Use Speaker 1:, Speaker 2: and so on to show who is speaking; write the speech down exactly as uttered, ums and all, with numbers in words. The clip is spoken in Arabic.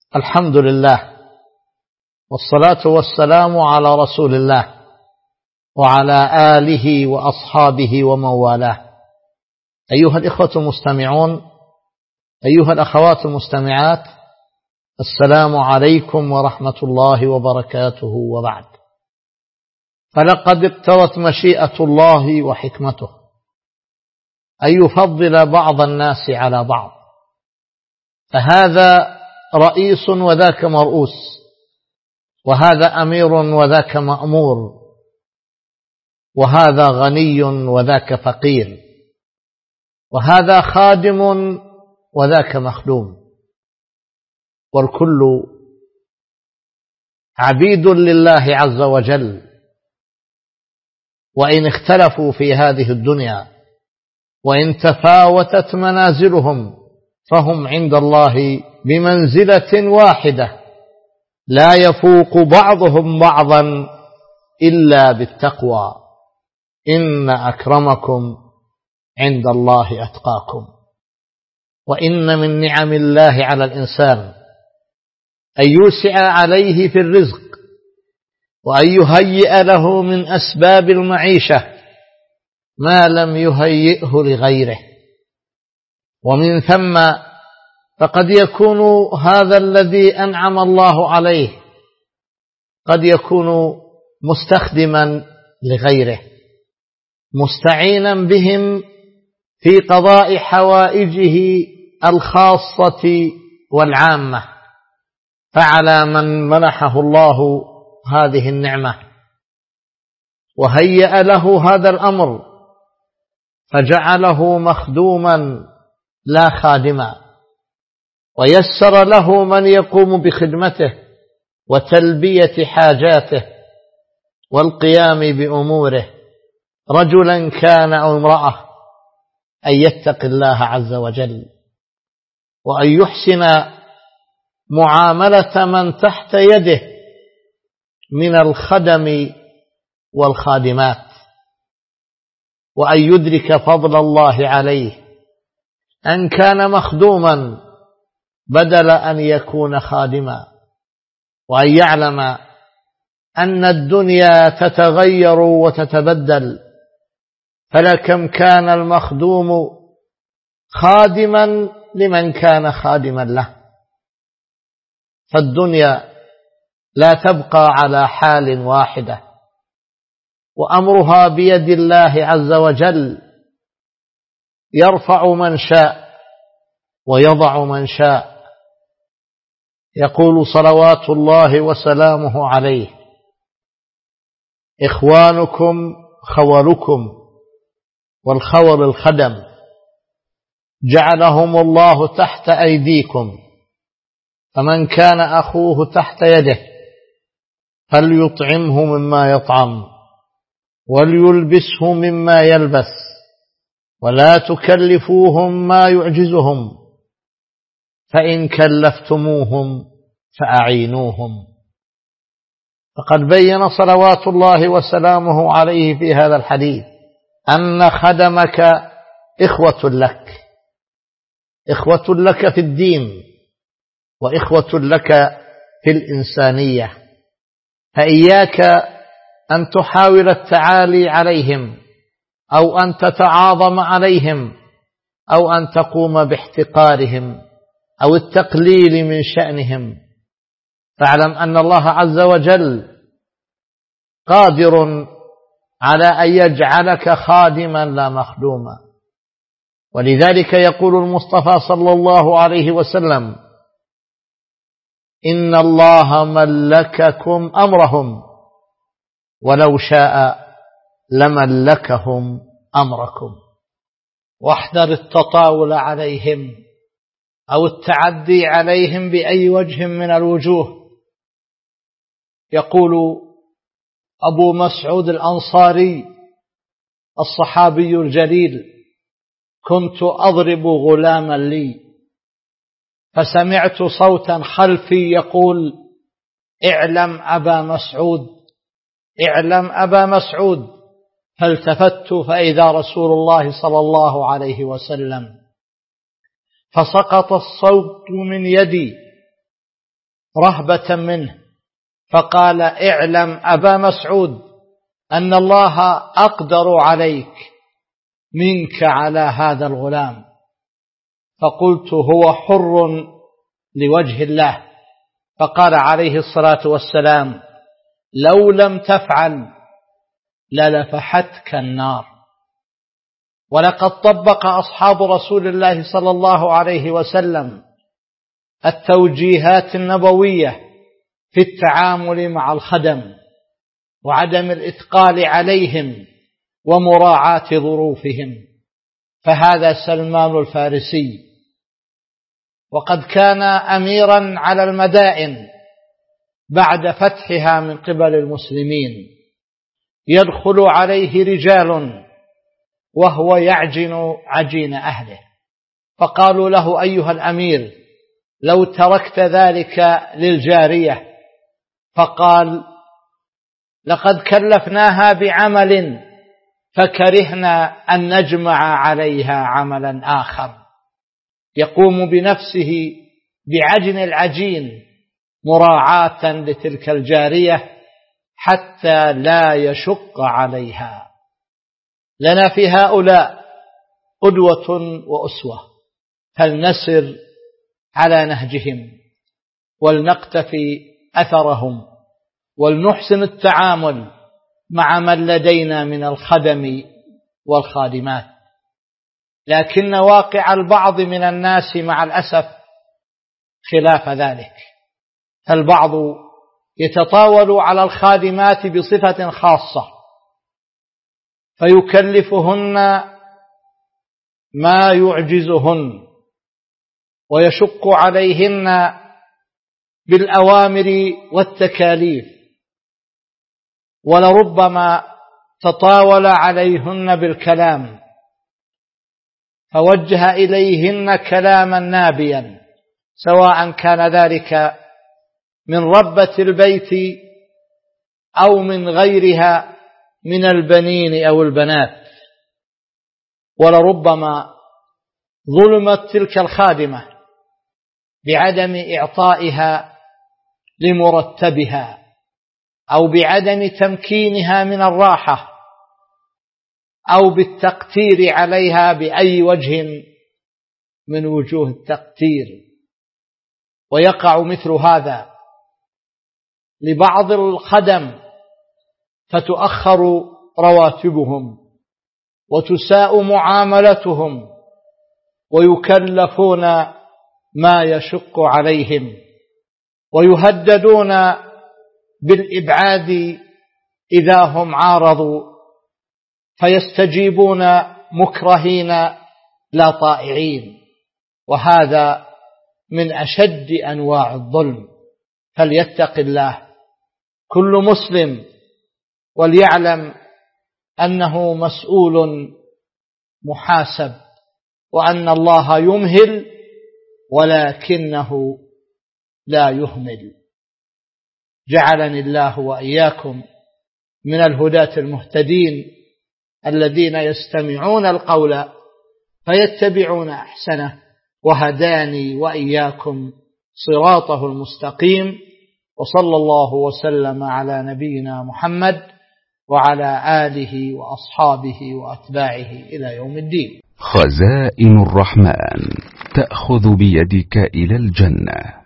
Speaker 1: الحمد لله، والصلاة والسلام على رسول الله وعلى آله وأصحابه ومن والاه. أيها الإخوة المستمعون، أيها الأخوات المستمعات، السلام عليكم ورحمة الله وبركاته. وبعد، فلقد اقتضت مشيئة الله وحكمته أن يفضل بعض الناس على بعض، فهذا رئيس وذاك مرؤوس، وهذا أمير وذاك مأمور، وهذا غني وذاك فقير، وهذا خادم وذاك مخدوم، والكل عبيد لله عز وجل. وإن اختلفوا في هذه الدنيا وإن تفاوتت منازلهم فهم عند الله بمنزلة واحدة، لا يفوق بعضهم بعضا إلا بالتقوى، إن أكرمكم عند الله أتقاكم. وإن من نعم الله على الإنسان أن يوسع عليه في الرزق، وأن يهيئ له من أسباب المعيشة ما لم يهيئه لغيره. ومن ثم فقد يكون هذا الذي أنعم الله عليه قد يكون مستخدما لغيره، مستعينا بهم في قضاء حوائجه الخاصة والعامة. فعلى من منحه الله هذه النعمة وهيأ له هذا الأمر فجعله مخدوما لا خادما، ويسر له من يقوم بخدمته وتلبية حاجاته والقيام بأموره، رجلا كان أو امرأة، أن يتقي الله عز وجل، وأن يحسن معاملة من تحت يده من الخدم والخادمات، وأن يدرك فضل الله عليه أن كان مخدوما بدل أن يكون خادما، وأن يعلم أن الدنيا تتغير وتتبدل، فلكم كان المخدوم خادما لمن كان خادما له. فالدنيا لا تبقى على حال واحدة، وأمرها بيد الله عز وجل، يرفع من شاء ويضع من شاء. يقول صلوات الله وسلامه عليه: إخوانكم خولكم، والخول الخدم، جعلهم الله تحت أيديكم، فمن كان أخوه تحت يده فليطعمه مما يطعم وليلبسه مما يلبس، ولا تكلفوهم ما يعجزهم، فإن كلفتموهم فأعينوهم. فقد بين صلوات الله وسلامه عليه في هذا الحديث أن خدمك إخوة لك، إخوة لك في الدين، وإخوة لك في الإنسانية، فإياك أن تحاول التعالي عليهم أو أن تتعاظم عليهم أو أن تقوم باحتقارهم أو التقليل من شأنهم. فاعلم أن الله عز وجل قادر على أن يجعلك خادما لا مخدوما. ولذلك يقول المصطفى صلى الله عليه وسلم: إن الله ملككم أمرهم ولو شاء لملكهم أمركم. واحذر التطاول عليهم أو التعدي عليهم بأي وجه من الوجوه. يقول أبو مسعود الأنصاري الصحابي الجليل: كنت أضرب غلاما لي فسمعت صوتا خلفي يقول: اعلم أبا مسعود، اعلم أبا مسعود. فالتفت فإذا رسول الله صلى الله عليه وسلم، فسقط الصوت من يدي رهبة منه، فقال: اعلم أبا مسعود أن الله أقدر عليك منك على هذا الغلام. فقلت: هو حر لوجه الله. فقال عليه الصلاة والسلام: لو لم تفعل للفحتك النار. ولقد طبق أصحاب رسول الله صلى الله عليه وسلم التوجيهات النبوية في التعامل مع الخدم وعدم الإثقال عليهم ومراعاة ظروفهم. فهذا سلمان الفارسي، وقد كان أميرا على المدائن بعد فتحها من قبل المسلمين، يدخل عليه رجال وهو يعجن عجين أهله، فقالوا له: أيها الأمير، لو تركت ذلك للجارية. فقال: لقد كلفناها بعمل فكرهنا أن نجمع عليها عملا آخر، يقوم بنفسه بعجن العجين مراعاة لتلك الجارية حتى لا يشق عليها. لنا في هؤلاء قدوة وأسوة، فلنسر على نهجهم ولنقتفي أثرهم ولنحسن التعامل مع من لدينا من الخدم والخادمات. لكن واقع البعض من الناس مع الأسف خلاف ذلك، فالبعض يتطاول على الخادمات بصفة خاصة فيكلفهن ما يعجزهن ويشق عليهن بالأوامر والتكاليف، ولربما تطاول عليهن بالكلام فوجه إليهن كلاما نابيا، سواء كان ذلك من ربة البيت أو من غيرها من البنين أو البنات. ولربما ظلمت تلك الخادمة بعدم إعطائها لمرتبها أو بعدم تمكينها من الراحة أو بالتقتير عليها بأي وجه من وجوه التقتير. ويقع مثل هذا لبعض الخدم فتؤخر رواتبهم وتساء معاملتهم ويكلفون ما يشق عليهم ويهددون بالإبعاد إذا هم عارضوا، فيستجيبون مكرهين لا طائعين، وهذا من أشد أنواع الظلم. فليتق الله كل مسلم وليعلم أنه مسؤول محاسب، وأن الله يمهل ولكنه لا يهمل. جعلني الله وإياكم من الهداة المهتدين الذين يستمعون القول فيتبعون أحسنه، وهداني وإياكم صراطه المستقيم. وصلى الله وسلم على نبينا محمد وعلى آله وأصحابه وأتباعه إلى يوم الدين.
Speaker 2: خزائن الرحمن تأخذ بيدك إلى الجنة.